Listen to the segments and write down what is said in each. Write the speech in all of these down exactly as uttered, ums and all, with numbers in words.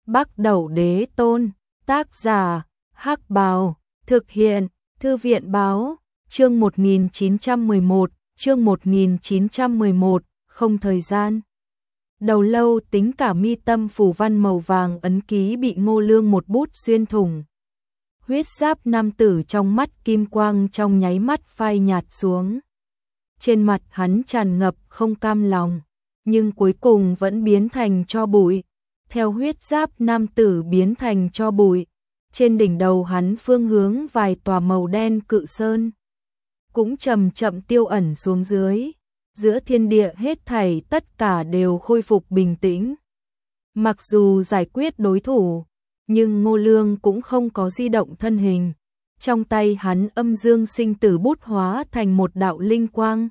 Bắc Đẩu Đế Tôn, tác giả, Hắc Bào, thực hiện, Thư viện Báo, chương một nghìn chín trăm mười một, chương một nghìn chín trăm mười một, không thời gian. Đầu lâu tính cả mi tâm phủ văn màu vàng ấn ký bị Ngô Lương một bút xuyên thủng. Huyết giáp nam tử trong mắt kim quang trong nháy mắt phai nhạt xuống. Trên mặt hắn tràn ngập không cam lòng, nhưng cuối cùng vẫn biến thành tro bụi. Theo huyết giáp nam tử biến thành tro bụi, trên đỉnh đầu hắn phương hướng vài tòa màu đen cự sơn cũng chậm chậm tiêu ẩn xuống dưới. Giữa thiên địa hết thảy tất cả đều khôi phục bình tĩnh. Mặc dù giải quyết đối thủ, nhưng Ngô Lương cũng không có di động thân hình. Trong tay hắn âm dương sinh tử bút hóa thành một đạo linh quang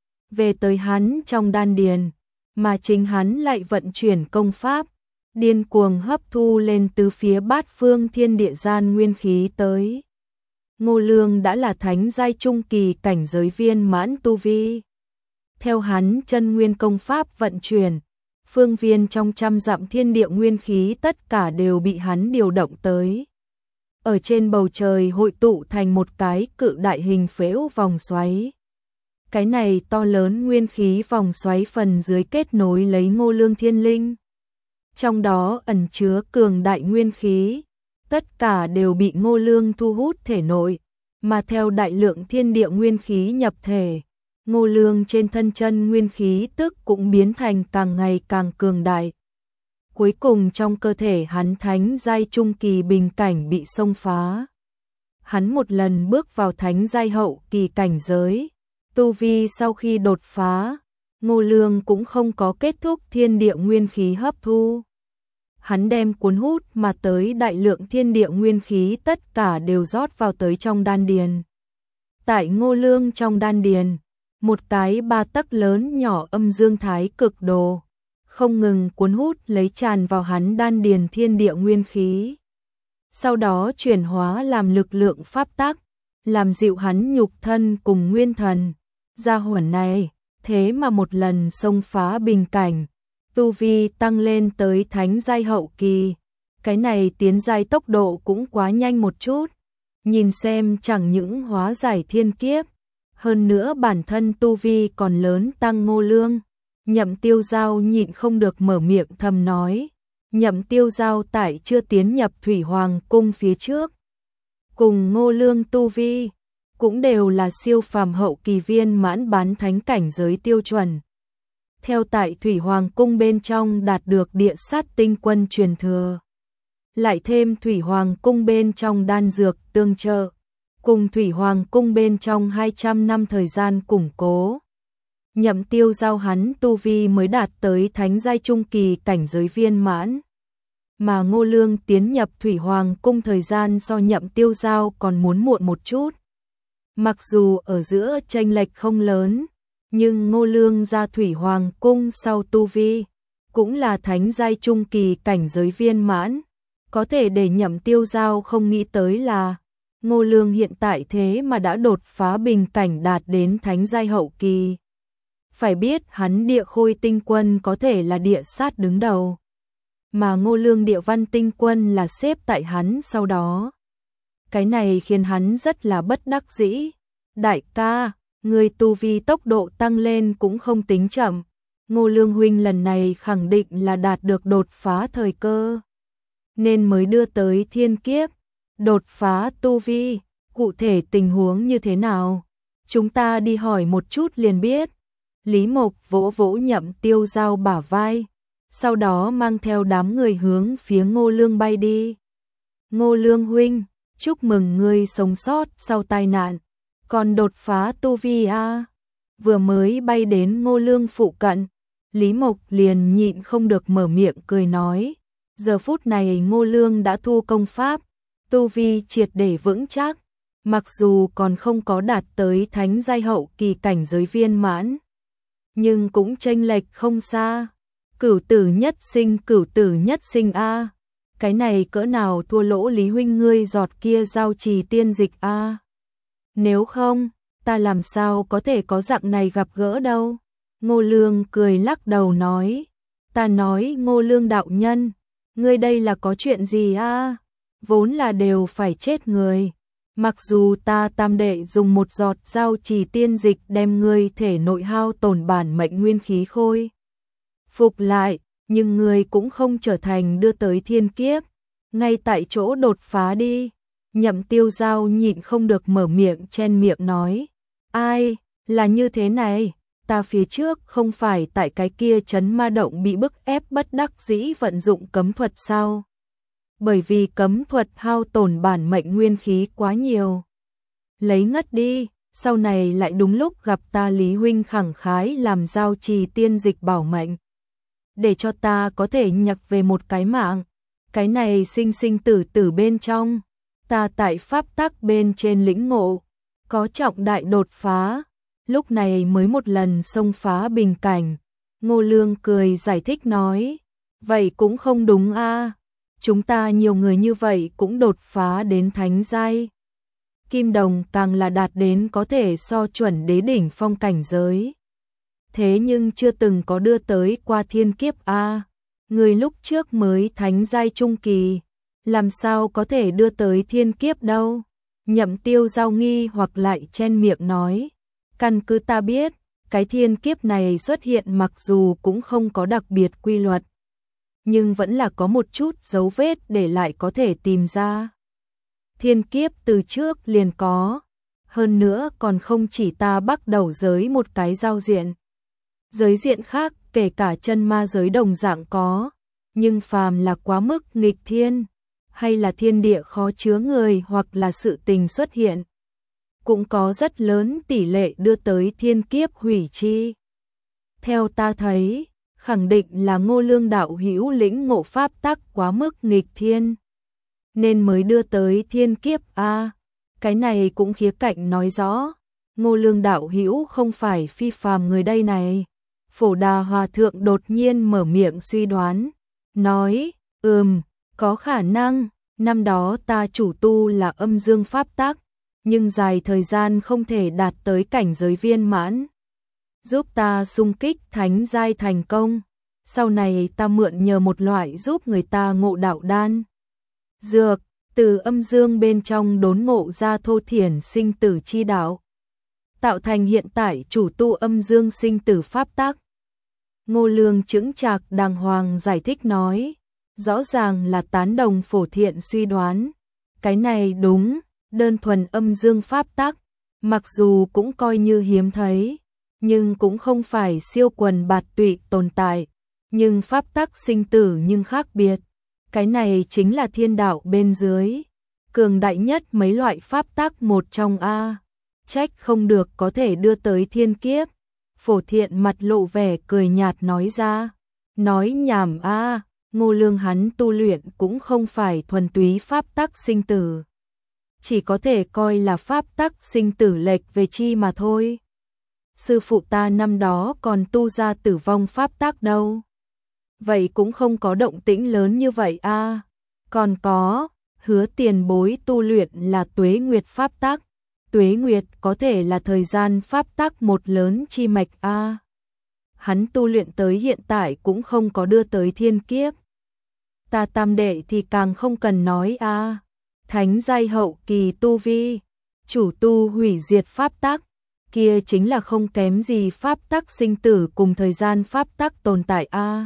về tới hắn trong đan điền, mà chính hắn lại vận chuyển công pháp, điên cuồng hấp thu lên từ phía bát phương thiên địa gian nguyên khí tới. Ngô Lương đã là thánh giai trung kỳ cảnh giới viên mãn tu vi. Theo hắn chân nguyên công pháp vận chuyển, phương viên trong trăm dặm thiên địa nguyên khí tất cả đều bị hắn điều động tới. Ở trên bầu trời hội tụ thành một cái cự đại hình phễu vòng xoáy. Cái này to lớn nguyên khí vòng xoáy phần dưới kết nối lấy Ngô Lương thiên linh. Trong đó ẩn chứa cường đại nguyên khí, tất cả đều bị Ngô Lương thu hút thể nội, mà theo đại lượng thiên địa nguyên khí nhập thể, Ngô Lương trên thân chân nguyên khí tức cũng biến thành càng ngày càng cường đại. Cuối cùng trong cơ thể hắn thánh giai trung kỳ bình cảnh bị xông phá. Hắn một lần bước vào thánh giai hậu kỳ cảnh giới, tu vi sau khi đột phá, Ngô Lương cũng không có kết thúc thiên địa nguyên khí hấp thu. Hắn đem cuốn hút mà tới đại lượng thiên địa nguyên khí tất cả đều rót vào tới trong đan điền. Tại Ngô Lương trong đan điền, một cái ba tấc lớn nhỏ âm dương thái cực đồ không ngừng cuốn hút lấy tràn vào hắn đan điền thiên địa nguyên khí. Sau đó chuyển hóa làm lực lượng pháp tắc, làm dịu hắn nhục thân cùng nguyên thần. Gia hỏa này, thế mà một lần xông phá bình cảnh, tu vi tăng lên tới thánh giai hậu kỳ. Cái này tiến giai tốc độ cũng quá nhanh một chút. Nhìn xem chẳng những hóa giải thiên kiếp, hơn nữa bản thân tu vi còn lớn tăng Ngô Lương. Nhậm Tiêu Giao nhịn không được mở miệng thầm nói. Nhậm Tiêu Giao tại chưa tiến nhập Thủy Hoàng cung phía trước, cùng Ngô Lương tu vi cũng đều là siêu phàm hậu kỳ viên mãn bán thánh cảnh giới tiêu chuẩn. Theo tại Thủy Hoàng cung bên trong đạt được địa sát tinh quân truyền thừa, lại thêm Thủy Hoàng cung bên trong đan dược tương trợ, cùng Thủy Hoàng cung bên trong hai trăm năm thời gian củng cố, Nhậm Tiêu Giao hắn tu vi mới đạt tới thánh giai trung kỳ cảnh giới viên mãn. Mà Ngô Lương tiến nhập Thủy Hoàng cung thời gian so Nhậm Tiêu Giao còn muốn muộn một chút. Mặc dù ở giữa chênh lệch không lớn, nhưng Ngô Lương ra Thủy Hoàng cung sau tu vi cũng là thánh giai trung kỳ cảnh giới viên mãn. Có thể để Nhậm Tiêu Giao không nghĩ tới là Ngô Lương hiện tại thế mà đã đột phá bình cảnh đạt đến thánh giai hậu kỳ. Phải biết hắn địa khôi tinh quân có thể là địa sát đứng đầu, mà Ngô Lương địa văn tinh quân là xếp tại hắn sau đó. Cái này khiến hắn rất là bất đắc dĩ. Đại ca, người tu vi tốc độ tăng lên cũng không tính chậm. Ngô Lương huynh lần này khẳng định là đạt được đột phá thời cơ, nên mới đưa tới thiên kiếp. Đột phá tu vi, cụ thể tình huống như thế nào? Chúng ta đi hỏi một chút liền biết. Lý Mộc vỗ vỗ Nhậm Tiêu Giao bả vai, sau đó mang theo đám người hướng phía Ngô Lương bay đi. Ngô Lương huynh, chúc mừng ngươi sống sót sau tai nạn, còn đột phá tu vi a. Vừa mới bay đến Ngô Lương phụ cận, Lý Mộc liền nhịn không được mở miệng cười nói. Giờ phút này Ngô Lương đã thu công pháp, tu vi triệt để vững chắc, mặc dù còn không có đạt tới thánh giai hậu kỳ cảnh giới viên mãn, nhưng cũng chênh lệch không xa. Cửu tử nhất sinh, cửu tử nhất sinh a. Cái này cỡ nào thua lỗ Lý huynh ngươi giọt kia giao trì tiên dịch a. Nếu không, ta làm sao có thể có dạng này gặp gỡ đâu. Ngô Lương cười lắc đầu nói. Ta nói Ngô Lương đạo nhân, ngươi đây là có chuyện gì a? Vốn là đều phải chết người. Mặc dù ta tam đệ dùng một giọt giao trì tiên dịch đem ngươi thể nội hao tổn bản mệnh nguyên khí khôi phục lại, nhưng ngươi cũng không trở thành đưa tới thiên kiếp, ngay tại chỗ đột phá đi. Nhậm Tiêu Giao nhịn không được mở miệng chen miệng nói, ai, là như thế này, ta phía trước không phải tại cái kia trấn ma động bị bức ép bất đắc dĩ vận dụng cấm thuật sao? Bởi vì cấm thuật hao tổn bản mệnh nguyên khí quá nhiều. Lấy ngất đi, sau này lại đúng lúc gặp ta Lý huynh khẳng khái làm giao trì tiên dịch bảo mệnh. Để cho ta có thể nhập về một cái mạng, cái này sinh sinh tử tử bên trong, ta tại pháp tắc bên trên lĩnh ngộ, có trọng đại đột phá, lúc này mới một lần xông phá bình cảnh. Ngô Lương cười giải thích nói, vậy cũng không đúng a, chúng ta nhiều người như vậy cũng đột phá đến thánh giai. Kim Đồng càng là đạt đến có thể so chuẩn đế đỉnh phong cảnh giới. Thế nhưng chưa từng có đưa tới qua thiên kiếp a, người lúc trước mới thánh giai trung kỳ, làm sao có thể đưa tới thiên kiếp đâu? Nhậm Tiêu Giao nghi hoặc lại chen miệng nói, căn cứ ta biết, cái thiên kiếp này xuất hiện mặc dù cũng không có đặc biệt quy luật, nhưng vẫn là có một chút dấu vết để lại có thể tìm ra. Thiên kiếp từ trước liền có, hơn nữa còn không chỉ ta bắt đầu giới một cái giao diện. Giới diện khác, kể cả chân ma giới đồng dạng có, nhưng phàm là quá mức nghịch thiên, hay là thiên địa khó chứa người hoặc là sự tình xuất hiện, cũng có rất lớn tỷ lệ đưa tới thiên kiếp hủy chi. Theo ta thấy, khẳng định là Ngô Lương đạo hữu lĩnh ngộ pháp tắc quá mức nghịch thiên, nên mới đưa tới thiên kiếp a. À, cái này cũng khía cạnh nói rõ, Ngô Lương đạo hữu không phải phi phàm người đây này. Phổ Đà Hòa Thượng đột nhiên mở miệng suy đoán, nói, ừm, có khả năng, năm đó ta chủ tu là âm dương pháp tắc, nhưng dài thời gian không thể đạt tới cảnh giới viên mãn, giúp ta xung kích thánh giai thành công. Sau này ta mượn nhờ một loại giúp người ta ngộ đạo đan dược, từ âm dương bên trong đốn ngộ ra thô thiển sinh tử chi đạo, tạo thành hiện tại chủ tu âm dương sinh tử pháp tắc. Ngô Lương chững chạc đàng hoàng giải thích nói, rõ ràng là tán đồng Phổ Thiện suy đoán, cái này đúng, đơn thuần âm dương pháp tắc, mặc dù cũng coi như hiếm thấy, nhưng cũng không phải siêu quần bạt tụy tồn tại, nhưng pháp tắc sinh tử nhưng khác biệt, cái này chính là thiên đạo bên dưới, cường đại nhất mấy loại pháp tắc một trong a, trách không được có thể đưa tới thiên kiếp. Phổ Thiện mặt lộ vẻ cười nhạt nói ra, nói nhảm a, Ngô Lương hắn tu luyện cũng không phải thuần túy pháp tắc sinh tử, chỉ có thể coi là pháp tắc sinh tử lệch về chi mà thôi. Sư phụ ta năm đó còn tu ra tử vong pháp tắc đâu, vậy cũng không có động tĩnh lớn như vậy a. Còn có, Hứa tiền bối tu luyện là tuế nguyệt pháp tắc, tuế nguyệt có thể là thời gian pháp tắc một lớn chi mạch a. Hắn tu luyện tới hiện tại cũng không có đưa tới thiên kiếp. Ta tam đệ thì càng không cần nói a, thánh giai hậu kỳ tu vi, chủ tu hủy diệt pháp tắc, kia chính là không kém gì pháp tắc sinh tử cùng thời gian pháp tắc tồn tại a.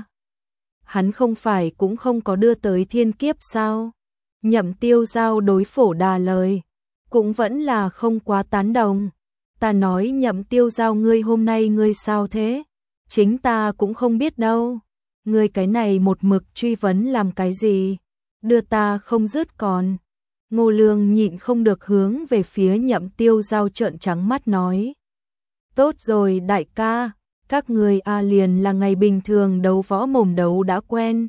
Hắn không phải cũng không có đưa tới thiên kiếp sao? Nhậm Tiêu Giao đối Phổ Đà lời, cũng vẫn là không quá tán đồng. Ta nói Nhậm Tiêu Giao ngươi hôm nay ngươi sao thế? Chính ta cũng không biết đâu. Ngươi cái này một mực truy vấn làm cái gì? Đưa ta không dứt còn. Ngô Lương nhịn không được hướng về phía Nhậm Tiêu Giao trợn trắng mắt nói. Tốt rồi đại ca, các người a liền là ngày bình thường đấu võ mồm đấu đã quen.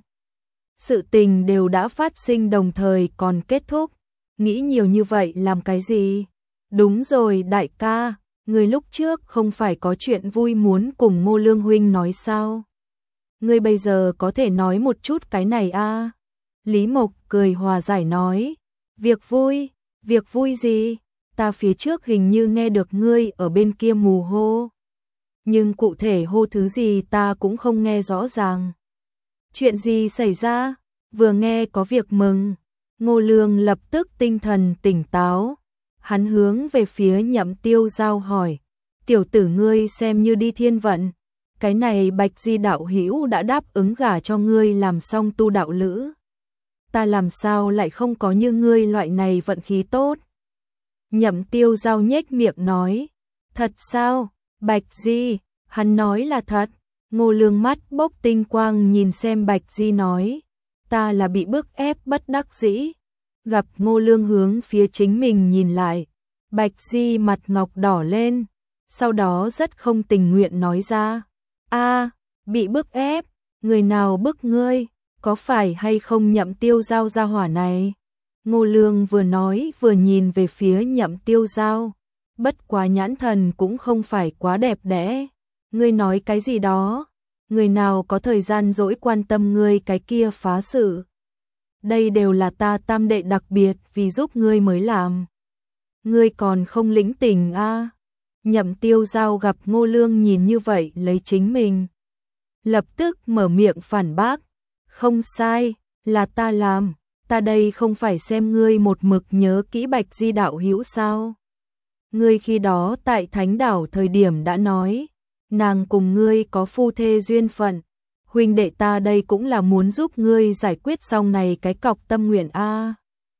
Sự tình đều đã phát sinh đồng thời còn kết thúc. Nghĩ nhiều như vậy làm cái gì? Đúng rồi đại ca, người lúc trước không phải có chuyện vui muốn cùng Ngô Lương huynh nói sao? Ngươi bây giờ có thể nói một chút cái này a? À? Lý Mộc cười hòa giải nói, việc vui, việc vui gì? Ta phía trước hình như nghe được ngươi ở bên kia mù hô. Nhưng cụ thể hô thứ gì ta cũng không nghe rõ ràng. Chuyện gì xảy ra? Vừa nghe có việc mừng, Ngô Lương lập tức tinh thần tỉnh táo. Hắn hướng về phía Nhậm Tiêu Giao hỏi, tiểu tử ngươi xem như đi thiên vận, cái này Bạch Di đạo hữu đã đáp ứng gả cho ngươi làm song tu đạo lữ. Ta làm sao lại không có như ngươi loại này vận khí tốt? Nhậm Tiêu Giao nhếch miệng nói, thật sao, Bạch Di, hắn nói là thật. Ngô Lương mắt bốc tinh quang nhìn xem Bạch Di nói, ta là bị bức ép bất đắc dĩ. Gặp Ngô Lương hướng phía chính mình nhìn lại, Bạch Di mặt ngọc đỏ lên, sau đó rất không tình nguyện nói ra, a, bị bức ép, người nào bức ngươi, có phải hay không Nhậm Tiêu Giao gia hỏa này? Ngô Lương vừa nói vừa nhìn về phía Nhậm Tiêu Giao, bất quá nhãn thần cũng không phải quá đẹp đẽ. Ngươi nói cái gì đó? Người nào có thời gian dỗi quan tâm ngươi cái kia phá sự? Đây đều là ta tam đệ đặc biệt vì giúp ngươi mới làm. Ngươi còn không lĩnh tình a? À? Nhậm Tiêu Giao gặp Ngô Lương nhìn như vậy lấy chính mình, lập tức mở miệng phản bác, không sai, là ta làm, ta đây không phải xem ngươi một mực nhớ kỹ Bạch Di đạo hữu sao? Ngươi khi đó tại Thánh Đảo thời điểm đã nói, nàng cùng ngươi có phu thê duyên phận, huynh đệ ta đây cũng là muốn giúp ngươi giải quyết xong này cái cọc tâm nguyện a. À.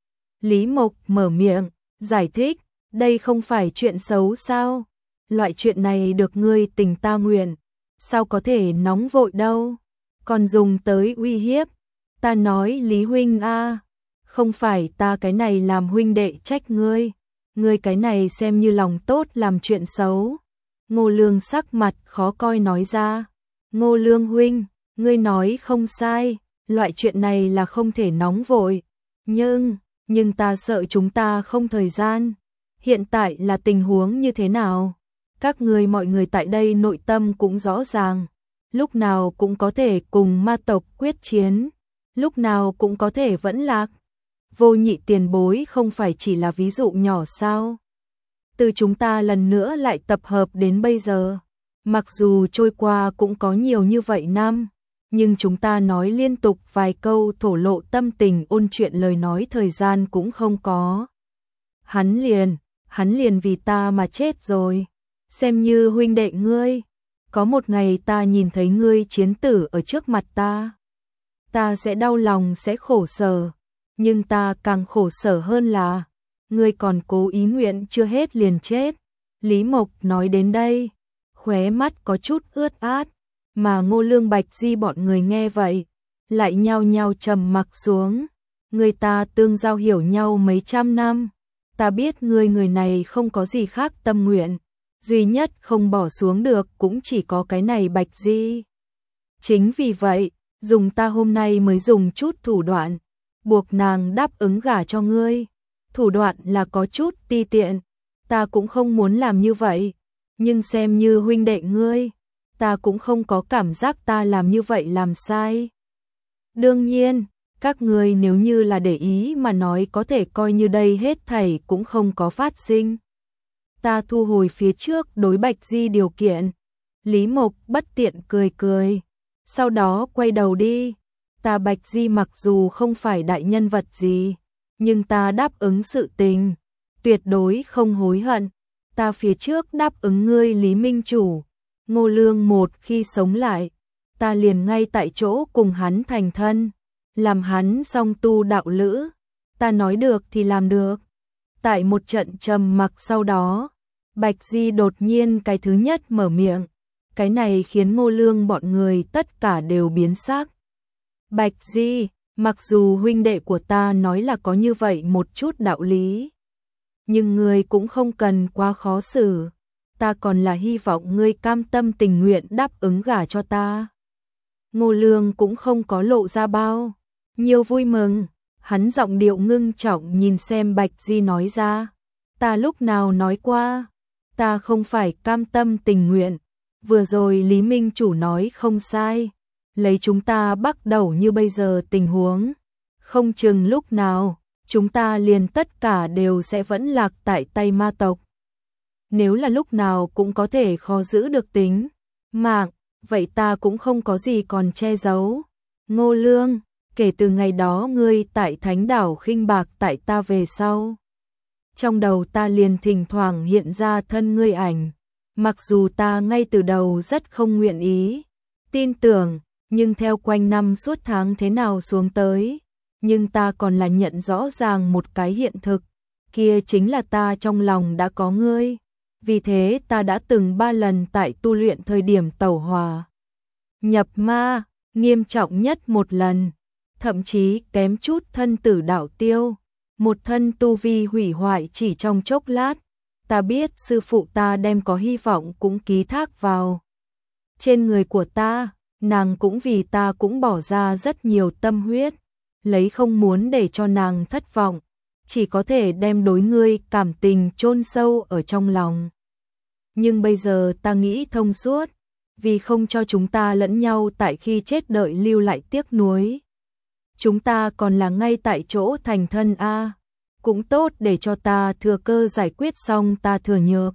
Lý Mộc mở miệng, giải thích, đây không phải chuyện xấu sao? Loại chuyện này được ngươi tình ta nguyện, sao có thể nóng vội đâu, còn dùng tới uy hiếp. Ta nói Lý huynh a, à, không phải ta cái này làm huynh đệ trách ngươi, ngươi cái này xem như lòng tốt làm chuyện xấu. Ngô Lương sắc mặt khó coi nói ra, Ngô Lương huynh, ngươi nói không sai, loại chuyện này là không thể nóng vội, nhưng, nhưng ta sợ chúng ta không thời gian. Hiện tại là tình huống như thế nào? Các người mọi người tại đây nội tâm cũng rõ ràng, lúc nào cũng có thể cùng ma tộc quyết chiến, lúc nào cũng có thể vẫn lạc. Vô Nhị tiền bối không phải chỉ là ví dụ nhỏ sao? Từ chúng ta lần nữa lại tập hợp đến bây giờ, mặc dù trôi qua cũng có nhiều như vậy năm, nhưng chúng ta nói liên tục vài câu thổ lộ tâm tình ôn chuyện lời nói thời gian cũng không có. Hắn liền, hắn liền vì ta mà chết rồi, xem như huynh đệ ngươi, có một ngày ta nhìn thấy ngươi chiến tử ở trước mặt ta, ta sẽ đau lòng sẽ khổ sở, nhưng ta càng khổ sở hơn là, ngươi còn cố ý nguyện chưa hết liền chết. Lý Mộc nói đến đây, khóe mắt có chút ướt át, mà Ngô Lương Bạch Di bọn người nghe vậy, lại nhao nhao trầm mặc xuống. Người ta tương giao hiểu nhau mấy trăm năm, ta biết ngươi người này không có gì khác tâm nguyện, duy nhất không bỏ xuống được cũng chỉ có cái này Bạch Di. Chính vì vậy, dùng ta hôm nay mới dùng chút thủ đoạn, buộc nàng đáp ứng gả cho ngươi. Thủ đoạn là có chút ti tiện, ta cũng không muốn làm như vậy, nhưng xem như huynh đệ ngươi, ta cũng không có cảm giác ta làm như vậy làm sai. Đương nhiên, các ngươi nếu như là để ý mà nói có thể coi như đây hết thảy cũng không có phát sinh. Ta thu hồi phía trước đối Bạch Di điều kiện. Lý Mộc bất tiện cười cười, sau đó quay đầu đi. Ta Bạch Di mặc dù không phải đại nhân vật gì, nhưng ta đáp ứng sự tình, tuyệt đối không hối hận. Ta phía trước đáp ứng ngươi Lý Minh Chủ, Ngô Lương một khi sống lại, ta liền ngay tại chỗ cùng hắn thành thân, làm hắn song tu đạo lữ. Ta nói được thì làm được. Tại một trận trầm mặc sau đó, Bạch Di đột nhiên cái thứ nhất mở miệng, cái này khiến Ngô Lương bọn người tất cả đều biến sắc. Bạch Di, mặc dù huynh đệ của ta nói là có như vậy một chút đạo lý, nhưng ngươi cũng không cần quá khó xử, ta còn là hy vọng ngươi cam tâm tình nguyện đáp ứng gả cho ta. Ngô Lương cũng không có lộ ra bao nhiều vui mừng, hắn giọng điệu ngưng trọng nhìn xem Bạch Di nói ra, ta lúc nào nói qua, ta không phải cam tâm tình nguyện, vừa rồi Lý Minh Chủ nói không sai, lấy chúng ta bắt đầu như bây giờ tình huống, không chừng lúc nào, chúng ta liền tất cả đều sẽ vẫn lạc tại tay ma tộc. Nếu là lúc nào cũng có thể khó giữ được tính mạng, vậy ta cũng không có gì còn che giấu. Ngô Lương, kể từ ngày đó ngươi tại thánh đảo khinh bạc tại ta về sau. Trong đầu ta liền thỉnh thoảng hiện ra thân ngươi ảnh, mặc dù ta ngay từ đầu rất không nguyện ý, tin tưởng, nhưng theo quanh năm suốt tháng thế nào xuống tới, nhưng ta còn là nhận rõ ràng một cái hiện thực, kia chính là ta trong lòng đã có ngươi, vì thế ta đã từng ba lần tại tu luyện thời điểm tẩu hỏa nhập ma, nghiêm trọng nhất một lần, thậm chí kém chút thân tử đạo tiêu, một thân tu vi hủy hoại chỉ trong chốc lát. Ta biết sư phụ ta đem có hy vọng cũng ký thác vào trên người của ta, nàng cũng vì ta cũng bỏ ra rất nhiều tâm huyết, lấy không muốn để cho nàng thất vọng, chỉ có thể đem đối ngươi cảm tình chôn sâu ở trong lòng. Nhưng bây giờ ta nghĩ thông suốt, vì không cho chúng ta lẫn nhau tại khi chết đợi lưu lại tiếc nuối. Chúng ta còn là ngay tại chỗ thành thân a, cũng tốt để cho ta thừa cơ giải quyết xong ta thừa nhược.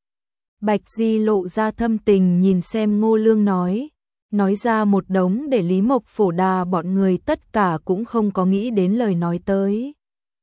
Bạch Di lộ ra thâm tình nhìn xem Ngô Lương nói, nói ra một đống để Lý Mộc Phổ Đà bọn người tất cả cũng không có nghĩ đến lời nói tới.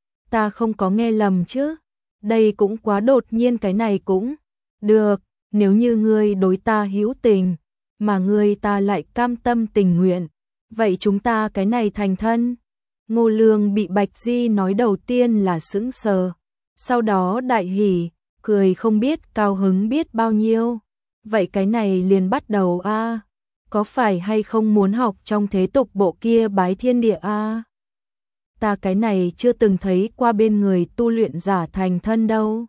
Ta không có nghe lầm chứ, đây cũng quá đột nhiên, cái này cũng được, nếu như ngươi đối ta hữu tình, mà ngươi ta lại cam tâm tình nguyện, vậy chúng ta cái này thành thân. Ngô Lương bị Bạch Di nói đầu tiên là sững sờ, sau đó đại hỉ, cười không biết cao hứng biết bao nhiêu. Vậy cái này liền bắt đầu a, có phải hay không muốn học trong thế tục bộ kia bái thiên địa a? Ta cái này chưa từng thấy qua bên người tu luyện giả thành thân đâu.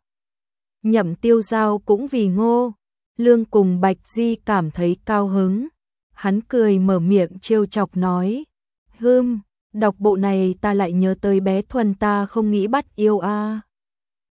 Nhậm Tiêu Giao cũng vì Ngô Lương cùng Bạch Di cảm thấy cao hứng, hắn cười mở miệng trêu chọc nói, hưm, đọc bộ này ta lại nhớ tới bé Thuần ta không nghĩ bắt yêu a.